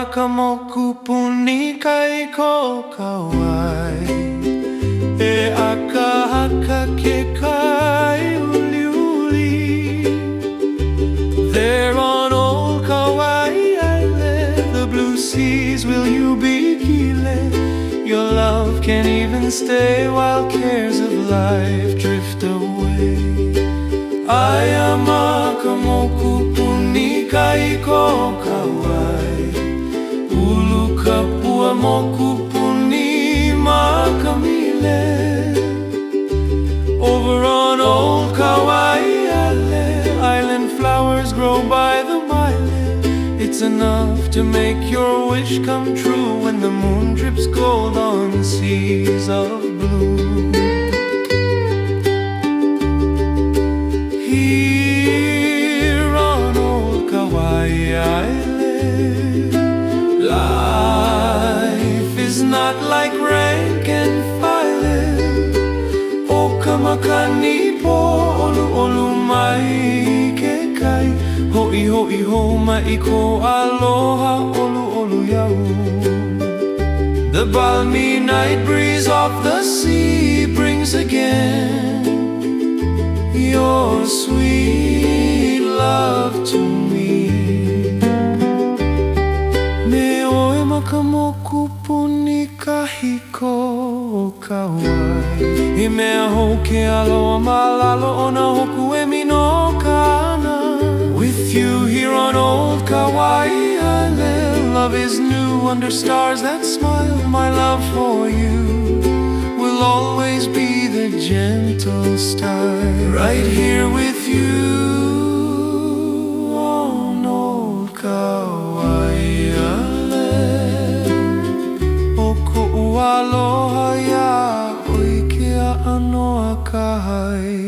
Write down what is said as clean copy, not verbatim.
ka moku punika I ko kauai E akahaka ke kai uliuli There on old Kauai Island The blue seas will you be kile Your love can even stay While cares of life drift away Ayama ka moku punika I ko kauai Ulu ka pua moku puni makamile Over on old Kauai Island flowers grow by the mile It's enough to make your wish come true When the moon drips gold on seas of blue Here on old Kauai Island Life is not like rank and file O kamakani po olu olu mai ke kai Hoi hoi ho mai ko aloha olu olu yau The balmy night breeze off the sea brings again Your sweet love to me Me oe makamoku punika hiko o kauai I mea hou ke aloha malalo o na hoku e mino kana With you here on old Kauai Island Love is new under stars that smile My love for you will always be the gentle star Right here with you on old Kauai Island O ko'u aloha ia o i ke ano a kahai